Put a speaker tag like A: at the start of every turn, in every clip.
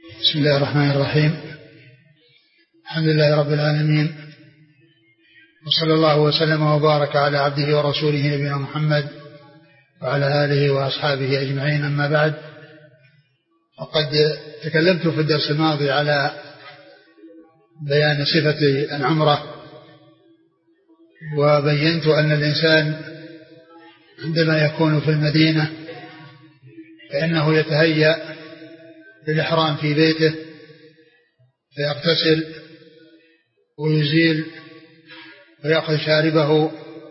A: بسم الله الرحمن الرحيم. الحمد لله رب العالمين، وصلى الله وسلم وبارك على عبده ورسوله نبينا محمد وعلى آله وأصحابه أجمعين، أما بعد. وقد تكلمت في الدرس الماضي على بيان صفة العمرة، وبينت أن الإنسان عندما يكون في المدينة فإنه يتهيأ للإحرام في بيته، فيغتسل ويزيل ويأخذ شاربه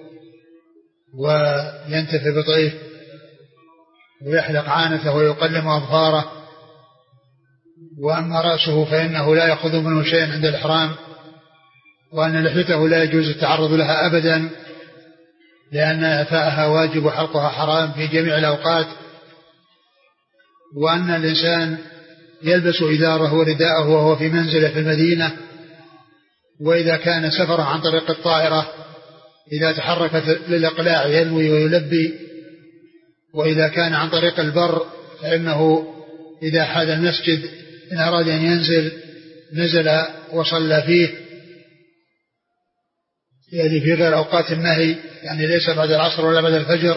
A: وينتفي بطيه ويحلق عانته ويقلم أظفاره. وأما رأسه فإنه لا يأخذ منه شيء عند الإحرام، وأن لحيته لا يجوز التعرض لها أبدا، لأن إعفاءها واجب وحلقها حرام في جميع الأوقات. وأن الإنسان يلبس إزاره ورداءه وهو في منزله في المدينة، وإذا كان سفرا عن طريق الطائرة إذا تحركت للإقلاع ينوي ويلبي، وإذا كان عن طريق البر فإنه إذا حاد المسجد إن أراد أن ينزل نزل وصلى فيه، يعني في غير أوقات النهي، يعني ليس بعد العصر ولا بعد الفجر.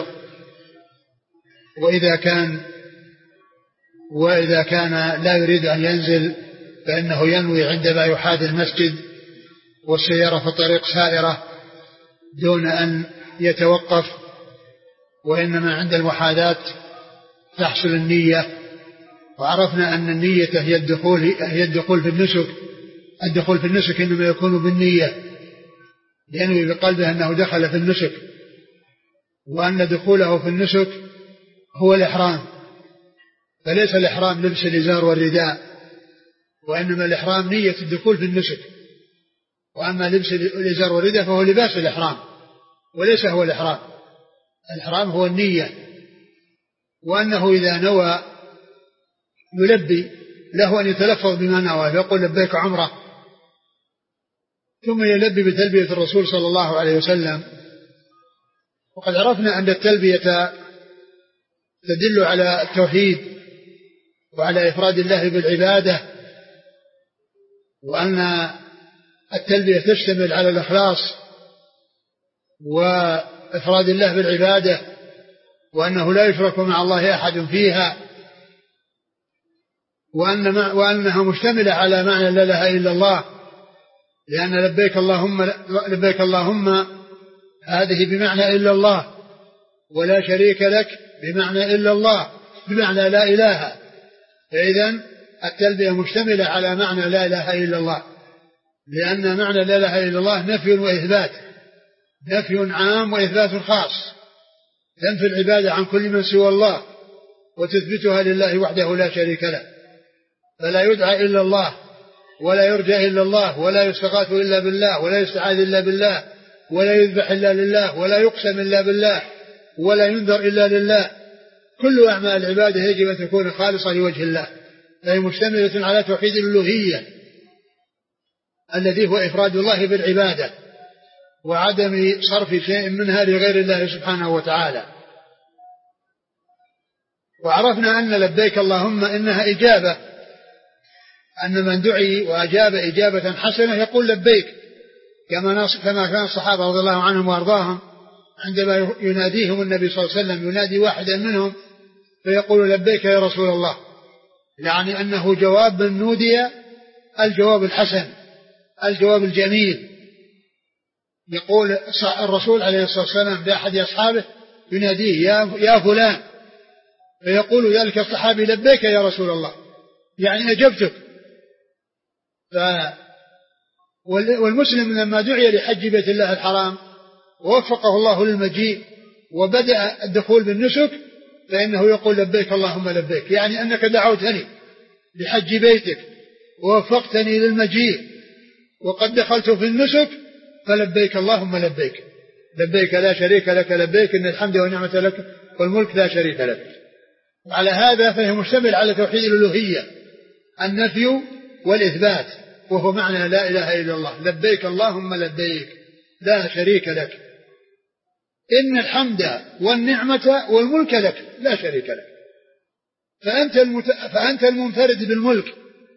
A: وإذا كان لا يريد أن ينزل فإنه ينوي عندما يحاد المسجد والسيارة في الطريق سائرة دون أن يتوقف، وإنما عند المحاذاة تحصل النية. وعرفنا أن النية هي الدخول في النسك. الدخول في النسك إنما يكون بالنية، ينوي بقلبه أنه دخل في النسك، وأن دخوله في النسك هو الإحرام. فليس الإحرام لبس الإزار والرداء، وإنما الإحرام نية الدخول في النسك. وأما لبس الإزار والرداء فهو لباس الإحرام وليس هو الإحرام. الإحرام هو النية، وأنه إذا نوى يلبي له أن يتلفظ بما نوى، فيقول لبيك عمرة، ثم يلبي بتلبية الرسول صلى الله عليه وسلم. وقد عرفنا أن التلبية تدل على التوحيد وعلى إفراد الله بالعبادة، وأن التلبية تشتمل على الإخلاص وإفراد الله بالعبادة، وأنه لا يشرك مع الله أحد فيها، وأنها مشتملة على معنى لا إله إلا الله، لأن لبيك اللهم هذه بمعنى إلا الله، ولا شريك لك بمعنى إلا الله بمعنى لا إله. فإذن التلبية مشتملة على معنى لا إله إلا الله، لأن معنى لا إله إلا الله نفي وإثبات، نفي عام وإثبات خاص، تنفي العبادة عن كل من سوى الله وتثبتها لله وحده لا شريك له، فلا يدعى إلا الله ولا يرجى إلا الله ولا يستغاث إلا بالله ولا يستعاذ إلا بالله ولا يذبح إلا لله ولا يقسم إلا بالله ولا ينذر إلا لله. كل أعمال العبادة يجب أن تكون خالصة لوجه الله، فهي مشتملة على توحيد الألوهية الذي هو إفراد الله بالعبادة وعدم صرف شيء منها لغير الله سبحانه وتعالى. وعرفنا أن لبيك اللهم إنها إجابة، أن من دعي وأجاب إجابة حسنة يقول لبيك، كما كان الصحابة رضي الله عنهم وأرضاهم عندما يناديهم النبي صلى الله عليه وسلم، ينادي واحدا منهم فيقول لبيك يا رسول الله، يعني أنه جواب من نودي الجواب الحسن الجواب الجميل. يقول الرسول عليه الصلاة والسلام لأحد أصحابه يناديه يا فلان، فيقول ذلك الصحابي لبيك يا رسول الله، يعني أجبتك. والمسلم لما دعي لحج بيت الله الحرام ووفقه الله للمجيء وبدأ الدخول بالنسك فإنه يقول لبيك اللهم لبيك، يعني أنك دعوتني لحج بيتك ووفقتني للمجيء وقد دخلت في النسك، فلبيك اللهم لبيك، لبيك لا شريك لك لبيك إن الحمد والنعمة لك والملك لا شريك لك. وعلى هذا فهي مشتمل على توحيد الألوهية، النفي والإثبات، وهو معنى لا إله إلا الله، لبيك اللهم لبيك لا شريك لك إن الحمد والنعمة والملك لك لا شريك لك. فأنت المنفرد بالملك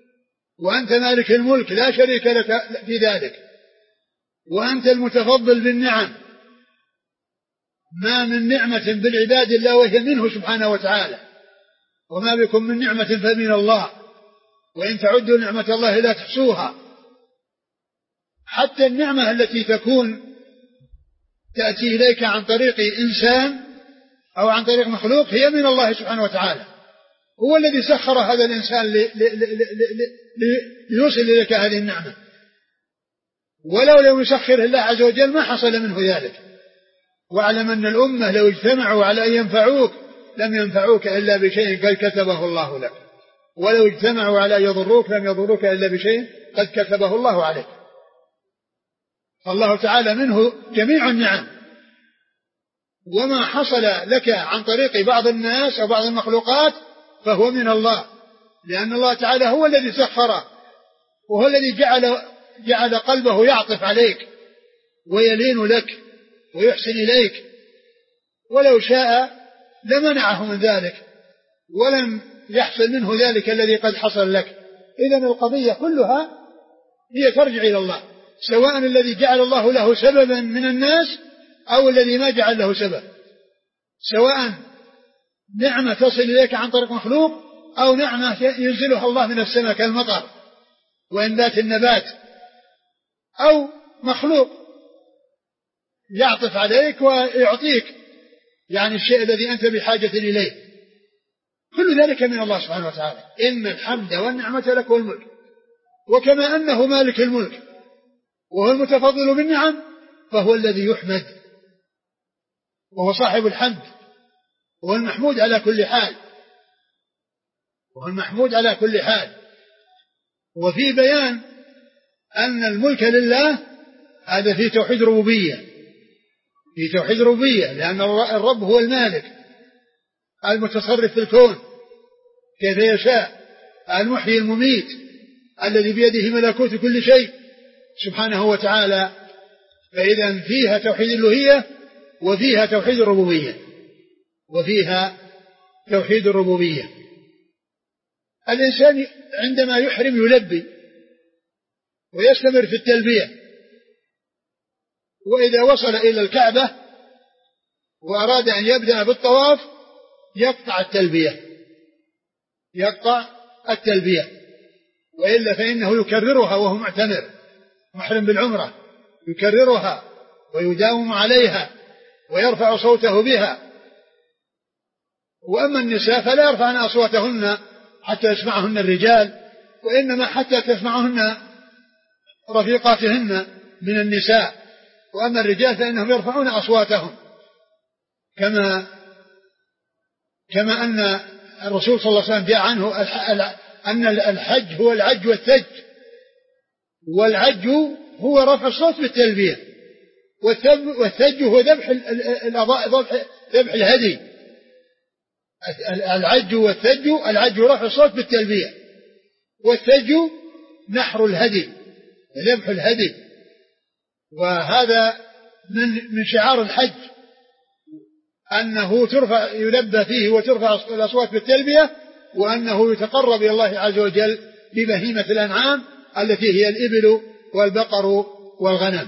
A: وأنت مالك الملك لا شريك لك في ذلك، وأنت المتفضل بالنعم، ما من نعمة بالعباد إلا وهي منه سبحانه وتعالى، وما بكم من نعمة فمن الله، وإن تعدوا نعمة الله لا تحصوها. حتى النعمة التي تأتي إليك عن طريق إنسان أو عن طريق مخلوق هي من الله سبحانه وتعالى، هو الذي سخر هذا الإنسان ليوصل إليك هذه النعمة، ولو لم يسخره الله عز وجل ما حصل منه ذلك. واعلم أن الأمة لو اجتمعوا على أن ينفعوك لم ينفعوك إلا بشيء قد كتبه الله لك، ولو اجتمعوا على أن يضروك لم يضروك إلا بشيء قد كتبه الله عليك. فالله تعالى منه جميع النعم، وما حصل لك عن طريق بعض الناس أو بعض المخلوقات فهو من الله، لأن الله تعالى هو الذي سخره، وهو الذي جعل قلبه يعطف عليك ويلين لك ويحسن إليك، ولو شاء لمنعه من ذلك ولم يحصل منه ذلك الذي قد حصل لك. إذن القضية كلها هي ترجع إلى الله، سواء الذي جعل الله له سببا من الناس أو الذي ما جعل له سبب، سواء نعمة تصل إليك عن طريق مخلوق أو نعمة ينزلها الله من السماء كالمطر وإنبات النبات، أو مخلوق يعطف عليك ويعطيك يعني الشيء الذي أنت بحاجة إليه، كل ذلك من الله سبحانه وتعالى. إن الحمد والنعمة لك والملك. وكما أنه مالك الملك وهو المتفضل بالنعم فهو الذي يحمد وهو صاحب الحمد، وهو المحمود على كل حال، وهو المحمود على كل حال. وفي بيان أن الملك لله هذا في توحيد ربوبية، في توحيد ربوبية، لأن الرب هو المالك المتصرف في الكون كيف يشاء، المحيي المميت الذي بيده ملكوت كل شيء سبحانه وتعالى. فإذا فيها توحيد الألوهية وفيها توحيد الربوبية، وفيها توحيد الربوبية. الإنسان عندما يحرم يلبي ويستمر في التلبية، وإذا وصل إلى الكعبة وأراد أن يبدأ بالطواف يقطع التلبية، وإلا فإنه يكررها وهو معتمر محرم بالعمرة، يكررها ويداوم عليها ويرفع صوته بها. وأما النساء فلا يرفعن أصواتهن حتى يسمعهن الرجال، وإنما حتى تسمعهن رفيقاتهن من النساء. وأما الرجال فإنهم يرفعون أصواتهم، كما أن الرسول صلى الله عليه وسلم جاء عنه أن الحج هو العج والثج، والعج هو رفع الصوت بالتلبية، والثج هو ذبح الهدي. العج والثج، العج رفع الصوت بالتلبية، والثج نحر الهدي ذبح الهدي. وهذا من شعار الحج أنه يلبى فيه وترفع الأصوات بالتلبية، وأنه يتقرب إلى الله عز وجل ببهيمة الأنعام التي هي الإبل والبقر والغنم.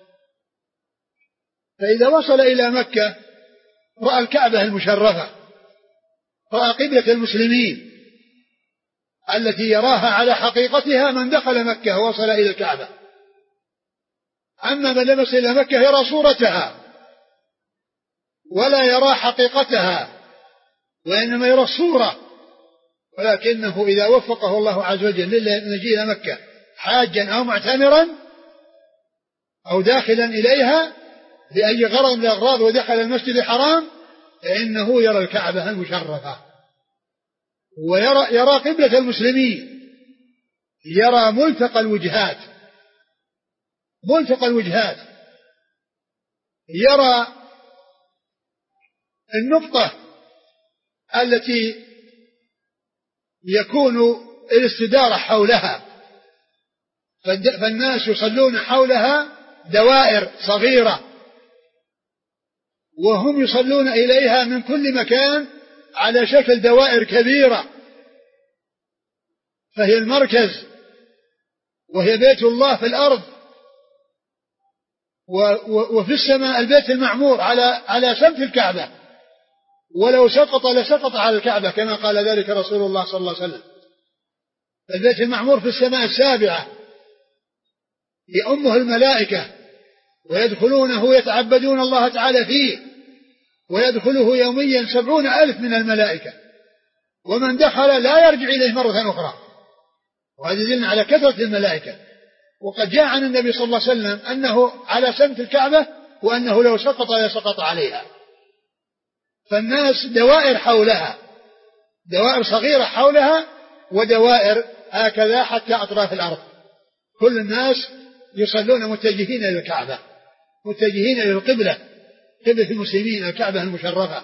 A: فإذا وصل إلى مكة رأى الكعبة المشرفة، رأى قبلة المسلمين التي يراها على حقيقتها من دخل مكة ووصل إلى الكعبة. أما من لم يصل إلى مكة يرى صورتها ولا يرى حقيقتها، وإنما يرى الصورة. ولكنه إذا وفقه الله عز وجل للمجيء إلى مكة حاجا أو معتمرا أو داخلا إليها بأي غرض من الأغراض ودخل المسجد الحرام، فإنه يرى الكعبة المشرفة ويرى قبلة المسلمين، يرى ملتقى الوجهات، يرى النقطة التي يكون الاستدارة حولها، فالناس يصلون حولها دوائر صغيرة، وهم يصلون إليها من كل مكان على شكل دوائر كبيرة، فهي المركز وهي بيت الله في الأرض، وفي السماء البيت المعمور على سمت الكعبة، ولو سقط لسقط على الكعبة كما قال ذلك رسول الله صلى الله عليه وسلم. البيت المعمور في السماء السابعة يؤمه الملائكة ويدخلونه يتعبدون الله تعالى فيه، ويدخله يوميا 70,000 من الملائكة، ومن دخل لا يرجع إليه مرة أخرى، وهذا يدل على كثرة الملائكة. وقد جاء عن النبي صلى الله عليه وسلم أنه على سمت الكعبة، وأنه لو سقط لسقط عليها. فالناس دوائر حولها، دوائر صغيرة حولها، ودوائر هكذا حتى أطراف الأرض. كل الناس يصلون متجهين إلى الكعبة، متجهين إلى القبلة، قبلة المسلمين الكعبة المشرفة.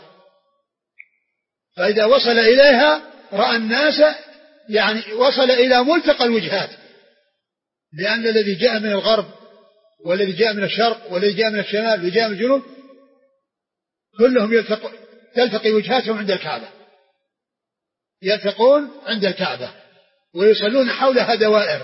A: فإذا وصل إليها رأى الناس، يعني وصل إلى ملتقى الوجهات، لأن الذي جاء من الغرب والذي جاء من الشرق والذي جاء من الشمال والذي جاء من الجنوب كلهم تلتقي وجهاتهم عند الكعبة، يلتقون عند الكعبة ويصلون حولها دوائر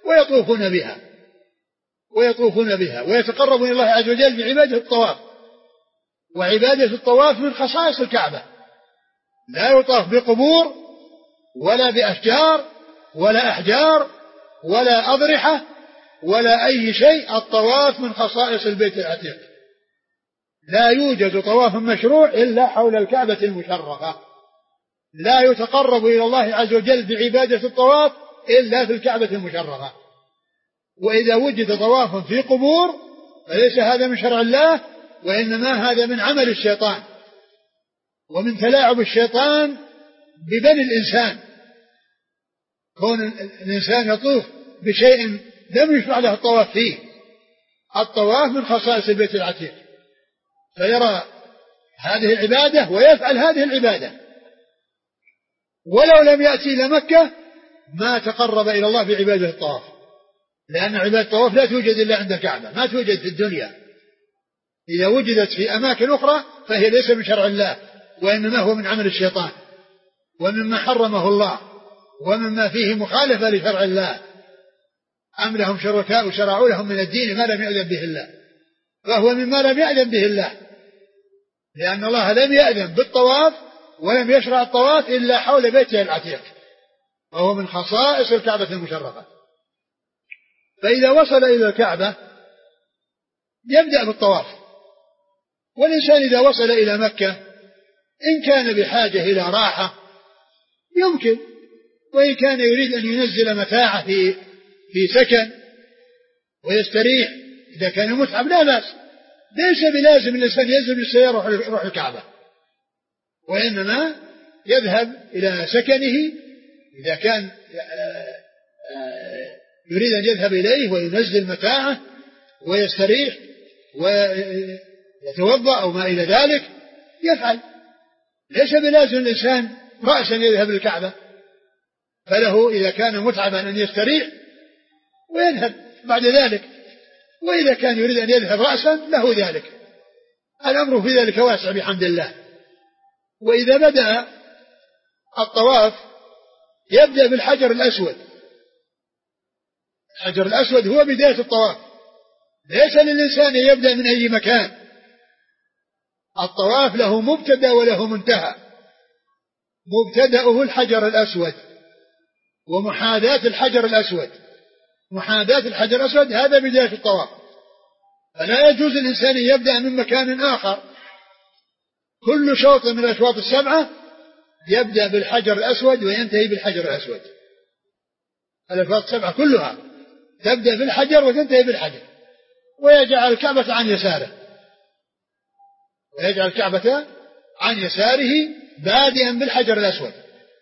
A: ويطوفون بها ويتقربون إلى الله عز وجل بعبادة الطواف. وعبادة الطواف من خصائص الكعبة، لا يطاف بقبور ولا بأشجار ولا أحجار ولا أضرحة ولا أي شيء. الطواف من خصائص البيت العتيق، لا يوجد طواف مشروع إلا حول الكعبة المشرفة، لا يتقرب إلى الله عز وجل بعبادة الطواف إلا في الكعبة المشرفة. وإذا وجد طواف في قبور فليس هذا من شرع الله، وإنما هذا من عمل الشيطان ومن تلاعب الشيطان ببني الإنسان. كون الإنسان يطوف بشيء لم يشرع له الطواف فيه. الطواف من خصائص البيت العتيق، فيرى هذه العبادة ويفعل هذه العبادة، ولو لم يأتي إلى مكة ما تقرب إلى الله بعبادة الطواف، لأن عبادة الطواف لا توجد إلا عند الكعبة، ما توجد في الدنيا. إذا وجدت في أماكن أخرى فهي ليس من شرع الله، وإنما هو من عمل الشيطان ومما حرمه الله ومما فيه مخالفة لشرع الله. أم لهم شركاء شرعوا لهم من الدين ما لم يأذن به الله، فهو مما لم يأذن به الله، لأن الله لم يأذن بالطواف ولم يشرع الطواف إلا حول بيته العتيق، وهو من خصائص الكعبة المشرفة. فإذا وصل إلى الكعبة يبدأ بالطواف. والإنسان إذا وصل إلى مكة إن كان بحاجة إلى راحة يمكن، وإن كان يريد أن ينزل متاعه في سكن ويستريح إذا كان متعب لا بأس، ليس بلازم الإنسان ينزل بالسيارة يروح الكعبة، وإنما يذهب إلى سكنه إذا كان يريد أن يذهب إليه وينزل متاعه ويستريح ويتوضأ أو ما إلى ذلك يفعل. ليس بلازم الإنسان رأسا يذهب للكعبة، فله إذا كان متعبا أن يستريح ويذهب بعد ذلك، وإذا كان يريد أن يذهب رأسا له ذلك. الأمر في ذلك واسع بحمد الله. وإذا بدأ الطواف يبدأ بالحجر الأسود. الحجر الأسود هو بداية الطواف، ليس للإنسان يبدأ من أي مكان. الطواف له مبتدأ وله منتهى. مبتدأه الحجر الأسود ومحاذاة الحجر الأسود. محاذاة الحجر الأسود هذا بداية الطواف، فلا يجوز الإنسان يبدأ من مكان آخر. كل شوط من الأشواط السبعة يبدأ بالحجر الأسود وينتهي بالحجر الأسود. الأشواط السبعة كلها تبدأ بالحجر وتنتهي بالحجر، ويجعل الكعبة عن يساره، ويجعل الكعبة عن يساره بادئا بالحجر الأسود.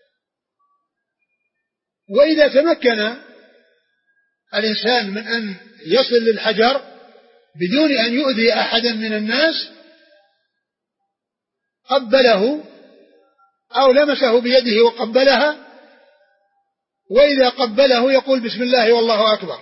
A: وإذا تمكن الإنسان من أن يصل للحجر بدون أن يؤذي أحدا من الناس قبله أو لمسه بيده وقبلها، وإذا قبله يقول بسم الله والله أكبر،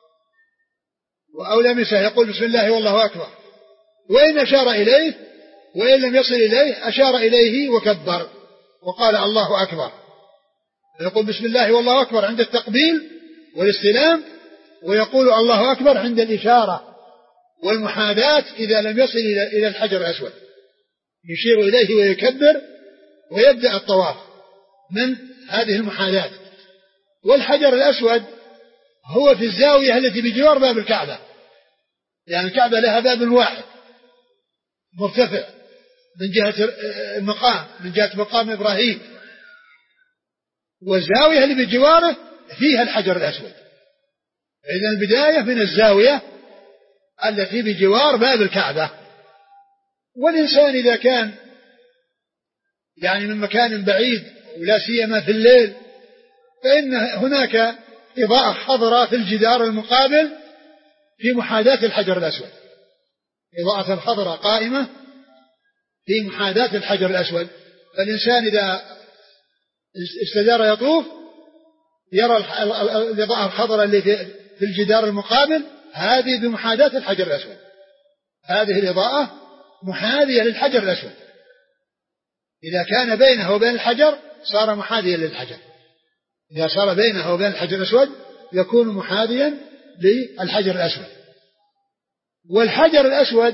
A: أو لمسه يقول بسم الله والله أكبر. وإن أشار إليه وإن لم يصل إليه أشار إليه وكبر وقال الله أكبر، يقول بسم الله والله أكبر عند التقبيل والاستلام، ويقول الله أكبر عند الإشارة والمحاذاة إذا لم يصل إلى الحجر الأسود، يشير إليه ويكبر ويبدأ الطواف من هذه المحاذاة. والحجر الأسود هو في الزاوية التي بجوار باب الكعبة، يعني الكعبة لها باب واحد مرتفع من جهة المقام، من جهة مقام إبراهيم، والزاوية اللي بجواره فيها الحجر الأسود. إذن البداية من الزاوية التي بجوار باب الكعبة. والإنسان إذا كان يعني من مكان بعيد ولا سيما في الليل، فإن هناك إضاءة خضراء في الجدار المقابل في محاذاة الحجر الأسود، إضاءة خضراء قائمة في محاذاة الحجر الأسود. فالإنسان إذا استدار يطوف يرى الإضاءة الخضراء اللي في الجدار المقابل، هذه بمحاذاة الحجر الأسود، هذه الإضاءة محاذية للحجر الأسود. إذا كان بينه وبين الحجر صار محاذيا للحجر، إذا صار بينه وبين الحجر الأسود يكون محاذيا للحجر الأسود. والحجر الأسود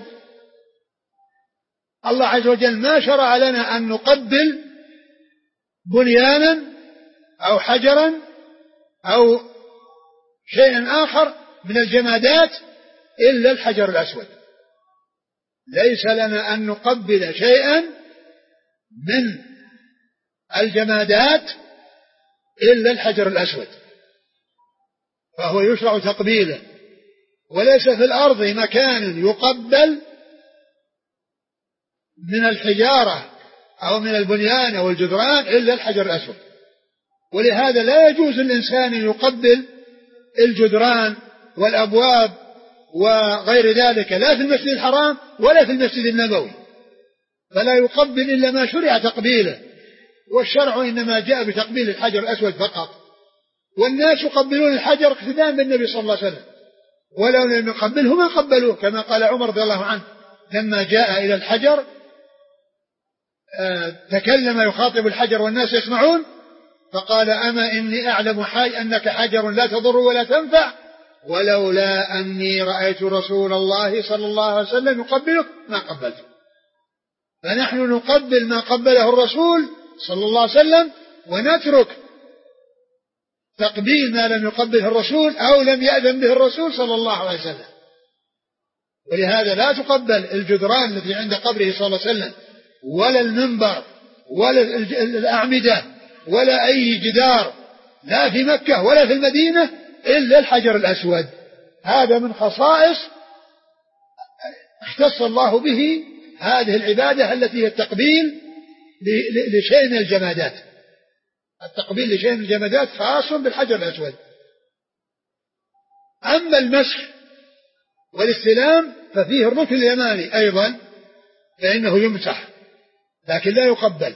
A: الله عز وجل ما شرع لنا أن نقبل بنيانا أو حجرا أو شيئا آخر من الجمادات إلا الحجر الأسود. ليس لنا أن نقبل شيئا من الجمادات إلا الحجر الأسود، فهو يشرع تقبيله. وليس في الأرض مكان يقبل من الحجارة أو من البنيان أو الجدران إلا الحجر الأسود. ولهذا لا يجوز للإنسان أن يقبل الجدران والأبواب وغير ذلك، لا في المسجد الحرام ولا في المسجد النبوي، فلا يقبل إلا ما شرع تقبيله. والشرع إنما جاء بتقبيل الحجر الأسود فقط، والناس يقبلون الحجر اقتداء بالنبي صلى الله عليه وسلم، ولو لم يقبله ما قبلوه، كما قال عمر رضي الله عنه لما جاء إلى الحجر تكلم يخاطب الحجر والناس يسمعون، فقال: أما إني أعلم أنك حجر لا تضر ولا تنفع، ولولا أني رأيت رسول الله صلى الله عليه وسلم يقبلك ما قبلته. فنحن نقبل ما قبله الرسول صلى الله عليه وسلم، ونترك تقبيل ما لم يقبله الرسول أو لم يأذن به الرسول صلى الله عليه وسلم. ولهذا لا تقبل الجدران التي عند قبره صلى الله عليه وسلم، ولا المنبر، ولا الأعمدة، ولا أي جدار، لا في مكة ولا في المدينة، إلا الحجر الأسود. هذا من خصائص اختص الله به هذه العبادة التي هي التقبيل لشيء من الجمادات. التقبيل لشيء من الجمادات خاص بالحجر الأسود. أما المسح والاستلام ففيه الركن اليماني أيضا، فإنه يمسح لكن لا يقبل.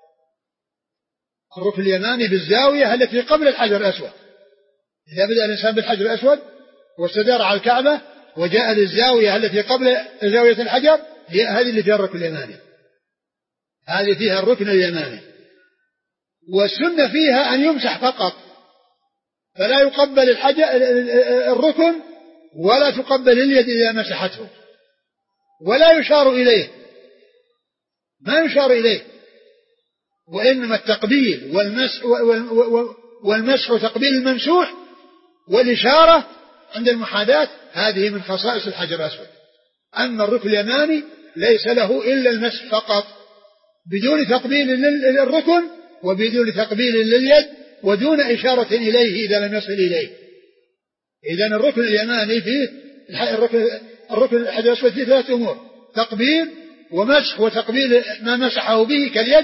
A: الركن اليماني بالزاوية التي قبل الحجر الأسود، إذا بدأ الإنسان بالحجر الأسود واستدار على الكعبة وجاء للزاوية التي قبل زاوية الحجر، هي هذه اللي فيها الركن اليماني، هذه فيها الركن اليماني. والسنة فيها أن يمسح فقط، فلا يقبل الركن ولا تقبل اليد إذا مسحته، ولا يشار إليه، ما يشار إليه، وإنما التقبيل والمسح تقبيل الممسوح، والإشارة عند المحاذاة هذه من خصائص الحجر الأسود. أما الركن اليماني ليس له إلا المسح فقط، بدون تقبيل للركن وبدون تقبيل لليد ودون إشارة إليه إذا لم يصل إليه. إذن الركن اليماني فيه الركن الحجر الأسود فيه ثلاث أمور: تقبيل ومسح، وتقبيل ما مسحه به كاليد،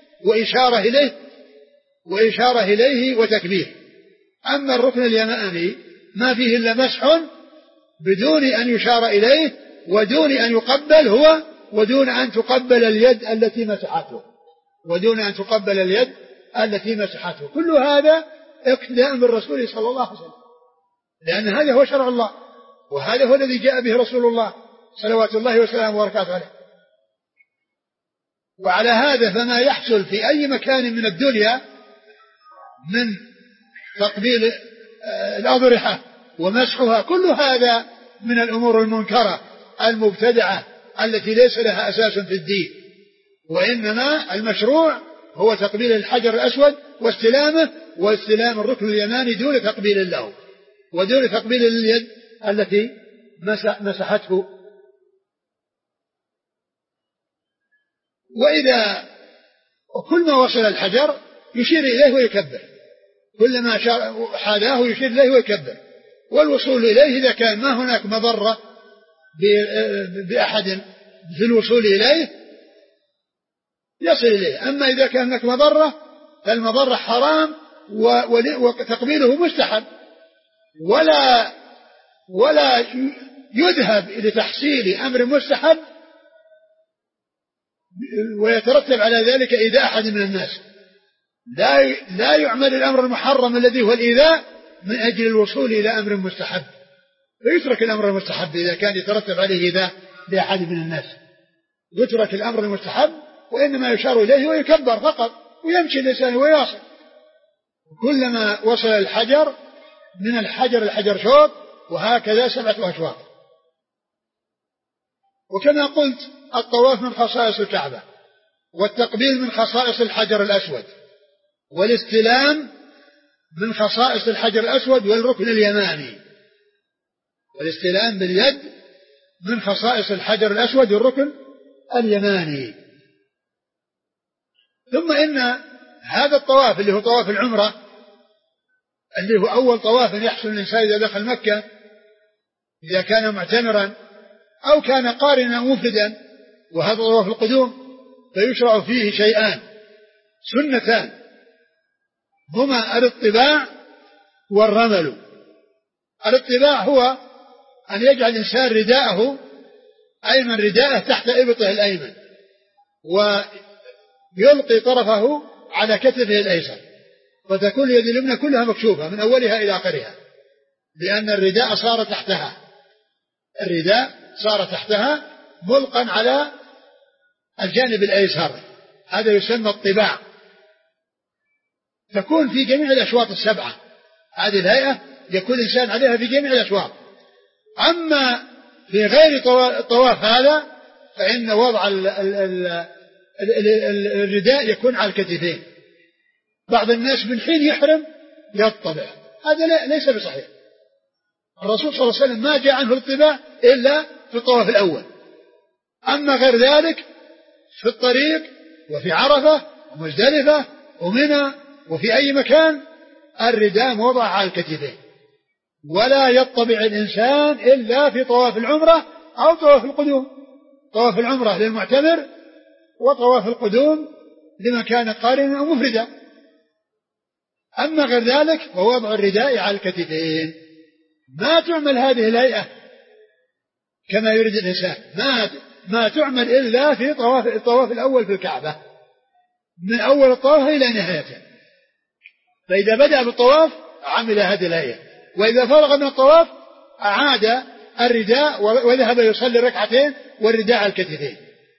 A: وإشارة إليه وتكبير. أما الركن اليماني ما فيه إلا مسح بدون أن يشار إليه ودون أن يقبل هو، ودون أن تقبل اليد التي مسحته، كل هذا اقتداء بالرسول صلى الله عليه وسلم، لأن هذا هو شرع الله، وهذا هو الذي جاء به رسول الله صلوات الله وسلامه وبركاته عليه. وعلى هذا فما يحصل في أي مكان من الدنيا من تقبيل الأضرحة ومسحها، كل هذا من الأمور المنكرة المبتدعة التي ليس لها أساس في الدين، وإنما المشروع هو تقبيل الحجر الأسود واستلامه، واستلام الركن اليماني دون تقبيل له ودون تقبيل اليد التي مسحته. وإذا وكل ما وصل الحجر يشير إليه ويكبر، كل ما حاذاه يشير إليه ويكبر، والوصول إليه إذا كان ما هناك مضرة بأحد في الوصول إليه يصل إليه. أما إذا كان هناك مضرة فالمضرة حرام وتقبيله مستحب، ولا يذهب لتحصيل أمر مستحب ويترتب على ذلك إيذاء أحد من الناس. لا يعمل الأمر المحرم الذي هو الإيذاء من أجل الوصول إلى أمر مستحب، ويترك الأمر المستحب إذا كان يترتب عليه إيذاء لأحد من الناس. يترك الأمر المستحب وإنما يشار إليه ويكبر فقط ويمشي الإنسان ويواصل. كلما وصل الحجر من الحجر شوط، وهكذا 7 أشواط. وكما قلت الطواف من خصائص الكعبة، والتقبيل من خصائص الحجر الأسود، والاستلام من خصائص الحجر الأسود والركن اليماني، والاستلام باليد من خصائص الحجر الأسود والركن اليماني. ثم إن هذا الطواف اللي هو طواف العمرة، اللي هو أول طواف يحصل الإنسان إذا دخل مكة، إذا كان معتمرا أو كان قارنا مفردا، وهذا طواف القدوم، فيشرع فيه شيئان سنتان، هما الاطباع والرمل. الاطباع هو أن يجعل الإنسان رداءه أيمن رداءه تحت إبطه الأيمن، ويلقي طرفه على كتفه الأيسر، فتكون اليد اليمنى كلها مكشوفة من أولها إلى آخرها، لأن الرداء صار تحتها ملقا على الجانب الأيسر. هذا يسمى الطباع، تكون في جميع الأشواط 7. هذه الهيئة يكون الإنسان عليها في جميع الأشواط. أما في غير الطواف هذا فإن وضع الرداء يكون على الكتفين. بعض الناس من حين يحرم يطبع، هذا ليس بصحيح. الرسول صلى الله عليه وسلم ما جاء عنه الطباع إلا في الطواف الأول. أما غير ذلك في الطريق وفي عرفة ومزدلفة ومنى وفي أي مكان الرداء موضع على الكتفين، ولا يطبع الإنسان إلا في طواف العمرة أو طواف القدوم. طواف العمرة للمعتمر، وطواف القدوم لمن كان قارنا أو مفردا. أما غير ذلك فوضع الرداء على الكتفين. ما تعمل هذه الهيئة كما يريد الإنسان، ما تعمل إلا في الطواف الأول في الكعبة، من أول الطواف إلى نهايته. فإذا بدأ بالطواف عمل هذه الهيئة، وإذا فرغ من الطواف أعاد الرداء وذهب يصلي ركعتين والرداء على الكتفين،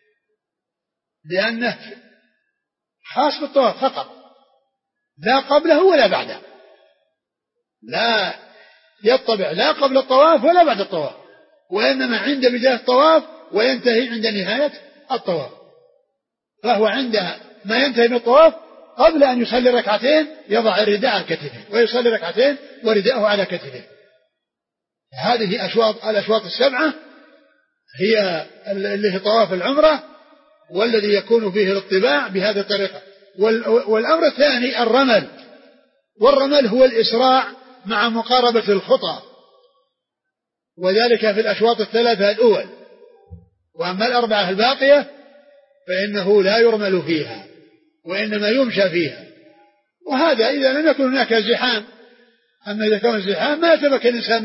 A: لأنه خاص بالطواف فقط، لا قبله ولا بعده. لا يطبع لا قبل الطواف ولا بعد الطواف، وإنما عند بداية الطواف وينتهي عند نهاية الطواف. فهو عند ما ينتهي من الطواف قبل أن يصلي ركعتين يضع الرداء على كتفه، ويصلي ركعتين ورداءه على كتفه. هذه الأشواط 7 هي اللي هي طواف العمرة، والذي يكون فيه الاطباع بهذه الطريقة. والأمر الثاني الرمل، والرمل هو الإسراع مع مقاربة الخطى، وذلك في الأشواط 3 الأول. وأما 4 الباقية فإنه لا يرمل فيها وإنما يمشى فيها، وهذا إذا لم يكن هناك زحام. أما إذا كان الزحام ما يتمكن الإنسان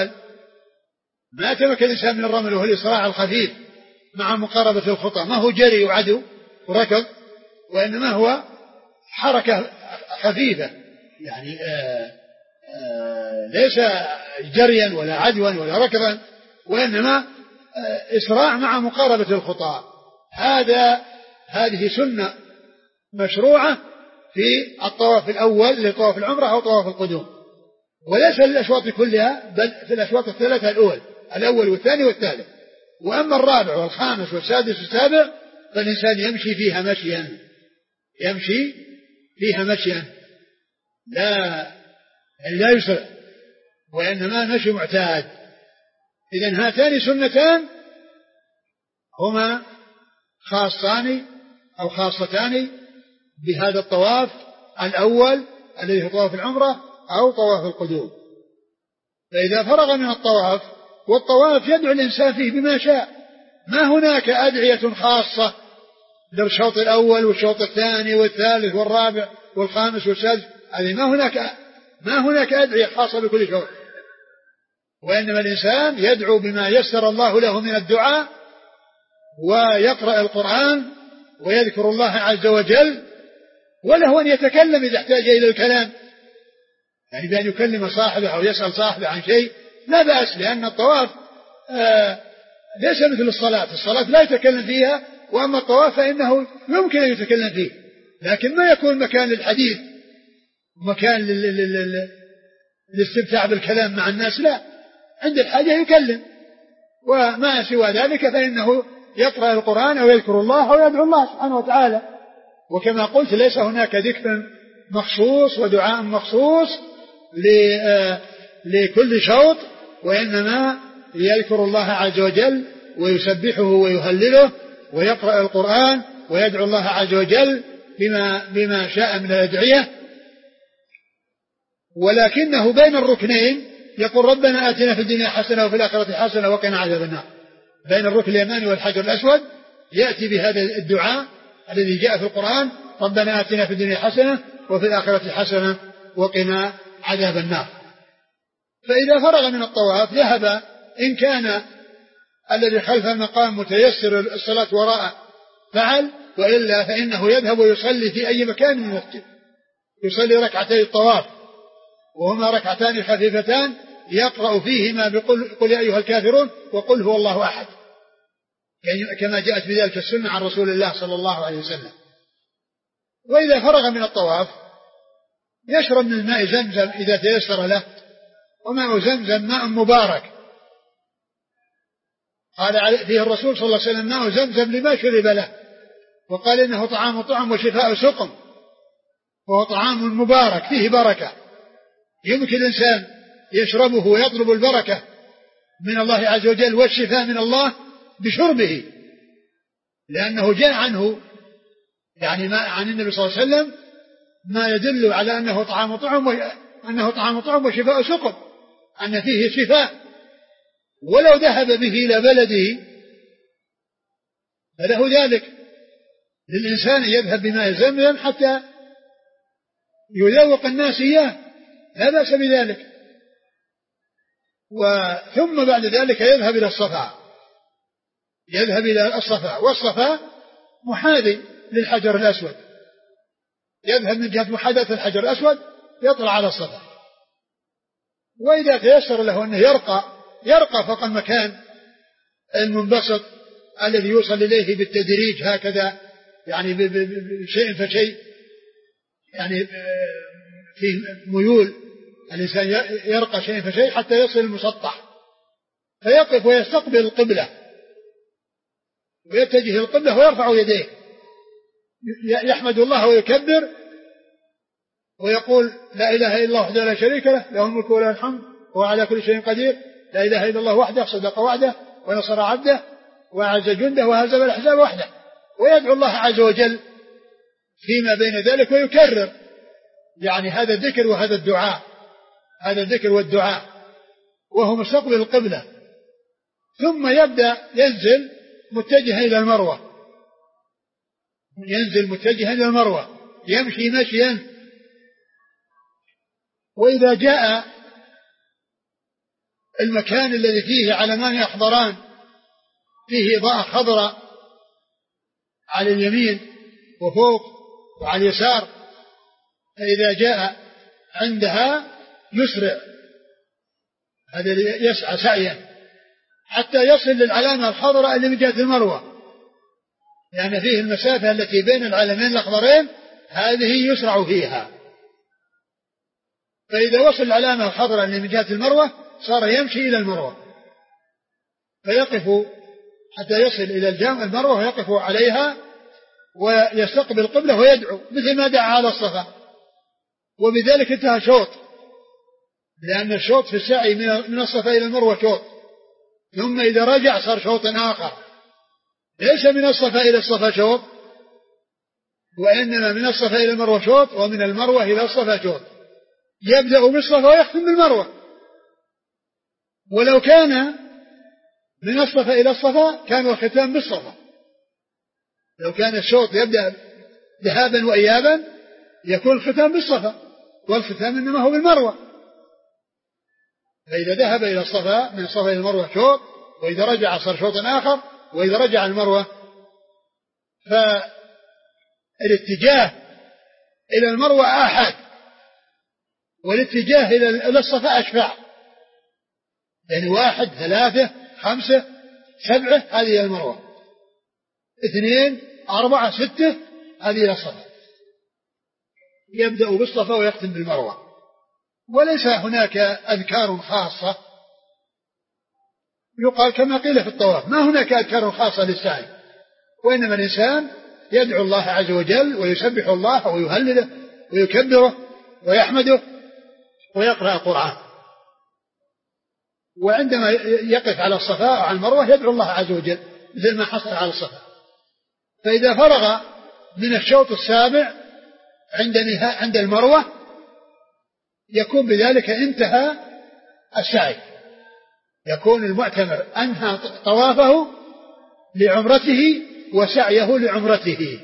A: من الرمل، وهو الإسراع الخفيف مع مقاربة الخطى، ما هو جري وعدو وركض، وإنما هو حركة خفيفة، يعني ليس جريا ولا عدوا ولا ركضا، وإنما إسراع مع مقاربة الخطى. هذه سنة مشروعة في الطواف الأول لطواف العمرة أو طواف القدوم. وليس للأشواط كلها بل في الأشواط الثلاثة الأول والثاني والثالث. وأما الرابع والخامس والسادس والسابع فالإنسان يمشي فيها مشيا لا يسرع، وإنما مشي معتاد. إذن هاتان سنتان هما خاصتان بهذا الطواف الأول الذي هو طواف العمرة أو طواف القدوم. فإذا فرغ من الطواف، والطواف يدعو الإنسان فيه بما شاء، ما هناك أدعية خاصة للشوط الأول والشوط الثاني والثالث والرابع والخامس والسادس، هذه ما هناك أدعية خاصة بكل شوط، وإنما الإنسان يدعو بما يسر الله له من الدعاء، ويقرأ القرآن ويذكر الله عز وجل، وله أن يتكلم إذا احتاج إلى الكلام، يعني بأن يكلم صاحبه أو يسأل صاحبه عن شيء لا بأس، لأن الطواف ليس مثل الصلاة لا يتكلم فيها، وأما الطواف فإنه يمكن أن يتكلم فيه، لكن ما يكون مكان للحديث ومكان للاستمتاع بالكلام مع الناس، لا، عند الحاجة يكلم، وما سوى ذلك فإنه يقرأ القرآن أو يذكر الله أو يدعو الله سبحانه وتعالى. وكما قلت ليس هناك ذكر مخصوص ودعاء مخصوص لكل شوط، وإنما يذكر الله عز وجل ويسبحه ويهلله ويقرأ القرآن ويدعو الله عز وجل بما شاء من الأدعية. ولكنه بين الركنين يقول ربنا آتنا في الدنيا حسنة وفي الآخرة حسنة وقنا عذاب النار. بين الركن اليماني والحجر الأسود يأتي بهذا الدعاء الذي جاء في القرآن ربنا آتنا في الدنيا حسنة وفي الآخرة حسنة وقنا عذاب النار. فإذا فرغ من الطواف ذهب، إن كان الذي خلف المقام متيسر الصلاة وراءه فعل، وإلا فإنه يذهب ويصلي في أي مكان من المسجد، يصلي ركعتي الطواف وهما ركعتان خفيفتان يقرأ فيهما قل يا أيها الكافرون وقل هو الله أحد، كما جاءت بذلك السنة عن رسول الله صلى الله عليه وسلم. وإذا فرغ من الطواف يشرب من ماء زمزم إذا تيسر له، وماء زمزم ماء مبارك، قال فيه الرسول صلى الله عليه وسلم ماء زمزم لما شرب له، وقال إنه طعام وشفاء سقم، وهو طعام مبارك فيه بركة، يمكن الإنسان يشربه ويطلب البركة من الله عز وجل والشفاء من الله بشربه، لأنه جاء عنه يعني ما عن النبي صلى الله عليه وسلم ما يدل على أنه طعام طعم وشفاء سقم، أن فيه شفاء. ولو ذهب به إلى بلده فله ذلك، للإنسان يذهب بماء زمزم حتى يذوق الناس إياه، لا بأس بذلك. ثم بعد ذلك يذهب إلى الصفا، والصفا محاذي للحجر الأسود، يذهب من جهة محاذاة الحجر الأسود يطلع على الصفا. وإذا تيسر له أنه يرقى فوق المكان المنبسط الذي يوصل إليه بالتدريج هكذا، يعني بشيء فشيء، يعني فيه ميول، الإنسان يرقى شيء فشيء حتى يصل المسطح، فيقف ويستقبل القبلة ويتجه القبلة ويرفع يديه، يحمد الله ويكبر ويقول لا إله إلا الله وحده لا شريك له، له الملك وله الحمد وهو على كل شيء قدير، لا إله إلا الله وحده صدق وعده ونصر عبده وأعز جنده وهزم الأحزاب وحده، ويدعو الله عز وجل فيما بين ذلك ويكرر يعني هذا الذكر وهذا الدعاء، هذا الذكر والدعاء وهو مستقبل القبلة. ثم يبدأ ينزل متجها إلى المروة، يمشي مشيا. وإذا جاء المكان الذي فيه علمان أخضران فيه إضاءة خضراء على اليمين وفوق وعلى اليسار، فإذا جاء عندها يسرع، هذا يسعى سعيا حتى يصل للعلامة الخضراء اللي من جهة المروة، يعني فيه المسافة التي بين العلمين الأخضرين هذه يسرع فيها. فإذا وصل العلامة وحضر من جهة المروة صار يمشي إلى المروة فيقف حتى يصل إلى المروة ويقف عليها ويستقبل القبلة ويدعو مثل ما دعا على الصفا، وبذلك انتهى شوط، لأن الشوط في السعي من الصفا إلى المروة شوط، ثم إذا رجع صار شوط آخر ليس من الصفا إلى الصفا شوط، وإنما من الصفا إلى المروة شوط، ومن المروة إلى الصفا شوط، يبدأ بالصفا ويختم بالمروة. ولو كان من الصفا إلى الصفا كان الختام بالصفا، لو كان الشوط يبدأ ذهابا وإيابا يكون الختام بالصفا، والختام إنما هو بالمروة. فإذا ذهب إلى الصفا من الصفا إلى المروة شوط، وإذا رجع صار شوط آخر، وإذا رجع المروة فالاتجاه إلى المروة آحد، والاتجاه إلى الصفا أشفع، يعني 1 3 5 7 هذه إلى المروة، 2 4 6 هذه إلى الصفا، يبدأ بالصفا ويختم بالمروة. وليس هناك أذكار خاصة يقال كما قيل في الطواف، ما هناك أذكار خاصة للسعي، وإنما الإنسان يدعو الله عز وجل ويسبح الله ويهلله ويكبره ويحمده ويقرأ القرآن، وعندما يقف على الصفا أو على المروة يدعو الله عز وجل مثل ما حصل على الصفا. فإذا فرغ من الشوط السابع عند المروة يكون بذلك انتهى السعي، يكون المعتمر أنهى طوافه لعمرته وسعيه لعمرته.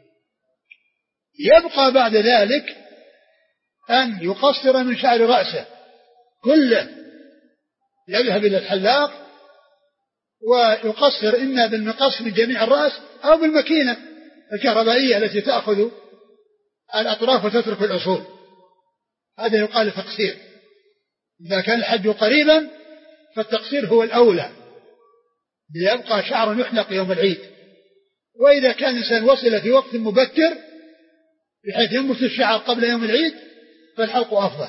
A: يبقى بعد ذلك أن يقصر من شعر رأسه كله، يذهب إلى الحلاق ويقصر إما بالمقص من جميع الرأس أو بالمكينة الكهربائية التي تأخذ الأطراف وتترك الأصول، هذا يقال تقصير. إذا كان الحج قريبا فالتقصير هو الأولى ليبقى شعر يحلق يوم العيد، وإذا كان الإنسان وصل في وقت مبكر بحيث ينبت الشعر قبل يوم العيد فالحلق أفضل.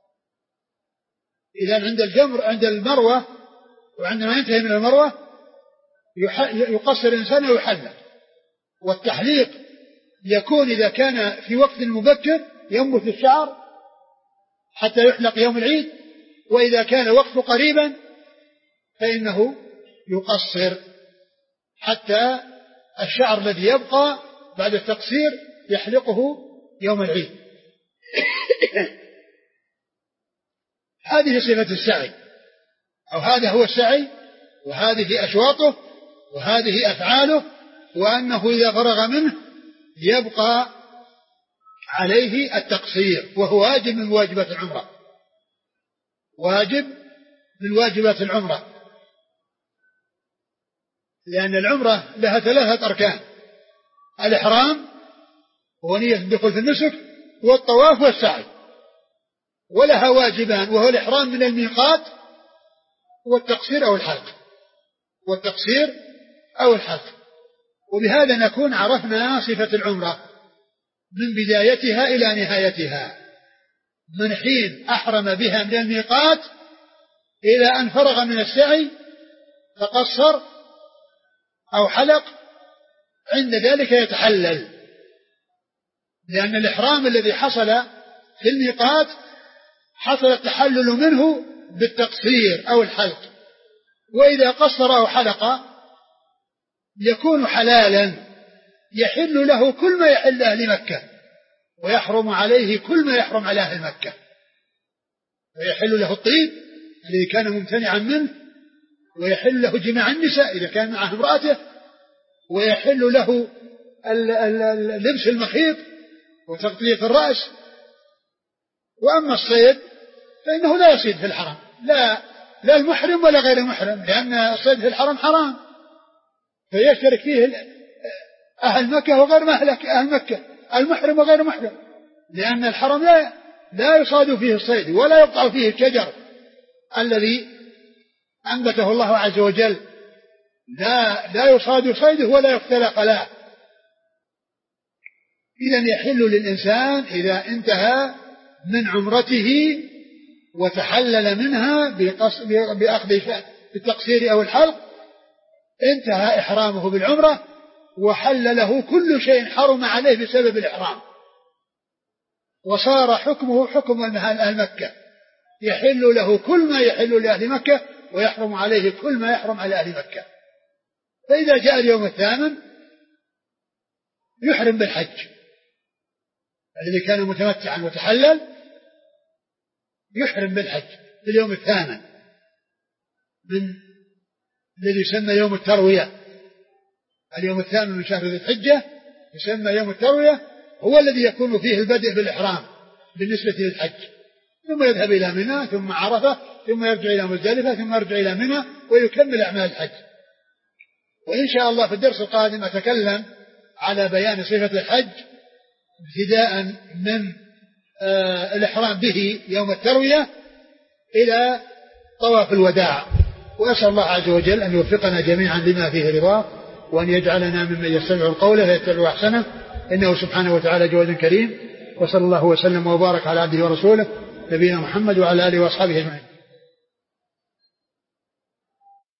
A: إذا عند المروة وعندما ينتهي من المروة يقصر الإنسان ويحلق، والتحليق يكون إذا كان في وقت مبكر ينبت الشعر حتى يحلق يوم العيد، وإذا كان وقت قريبا فإنه يقصر حتى الشعر الذي يبقى بعد التقصير يحلقه يوم العيد. هذه صفة السعي، أو هذا هو السعي، وهذه أشواطه وهذه أفعاله، وأنه إذا فرغ منه يبقى عليه التقصير، وهو واجب من واجبات العمرة، واجب من واجبات العمرة، لأن العمرة لها 3 أركان: الإحرام وهو نية الدخول في النسك، والطواف والسعي، ولها واجبان وهو الإحرام من الميقات والتقصير أو الحلق، والتقصير أو الحلق. وبهذا نكون عرفنا صفة العمرة من بدايتها إلى نهايتها، من حين أحرم بها من الميقات إلى أن فرغ من السعي فقصر أو حلق، عند ذلك يتحلل، لأن الإحرام الذي حصل في الميقات حصل التحلل منه بالتقصير أو الحلق، وإذا قصر أو حلق يكون حلالا، يحل له كل ما يحل أهل مكة، ويحرم عليه كل ما يحرم على أهل مكة، ويحل له الطيب الذي كان ممتنعا منه، ويحل له جماع النساء إذا كان معه امرأته، ويحل له لبس المخيط وتغطية الرأس. وأما الصيد فإنه لا يصيد في الحرم، لا المحرم ولا غير المحرم، لأن الصيد في الحرم حرام، فيشترك فيه أهل مكة وغير أهل مكة، المحرم وغير المحرم، لأن الحرم لا يصاد فيه الصيد ولا يقطع فيه الشجر الذي أنبته الله عز وجل، لا يصاد صيده ولا يختلق له. إذن يحل للإنسان إذا انتهى من عمرته وتحلل منها بأخذ بالتقصير أو الحلق انتهى إحرامه بالعمرة، وحل له كل شيء حرم عليه بسبب الإحرام، وصار حكمه حكم أهل مكة، يحل له كل ما يحل لأهل مكة ويحرم عليه كل ما يحرم على أهل مكة. فإذا جاء اليوم الثامن يحرم بالحج، الذي كان متمتعا وتحلل يحرم بالحج في اليوم الثامن من الذي يسمى يوم التروية. اليوم الثامن من شهر ذي الحجة يسمى يوم التروية، هو الذي يكون فيه البدء بالإحرام بالنسبة للحج، ثم يذهب إلى منى ثم عرفة ثم يرجع إلى مزدلفة ثم يرجع إلى منى ويكمل أعمال الحج. وإن شاء الله في الدرس القادم أتكلم على بيان صفة الحج ابتداء من الإحرام به يوم التروية إلى طواف الوداع. وأسأل الله عز وجل أن يوفقنا جميعا لما فيه رضاه، وأن يجعلنا ممن يستمع القول فيتبع أحسنه، إنه سبحانه وتعالى جواد كريم. وصلى الله وسلم وبارك على عبده ورسوله نبينا محمد وعلى آله وأصحابه أجمعين.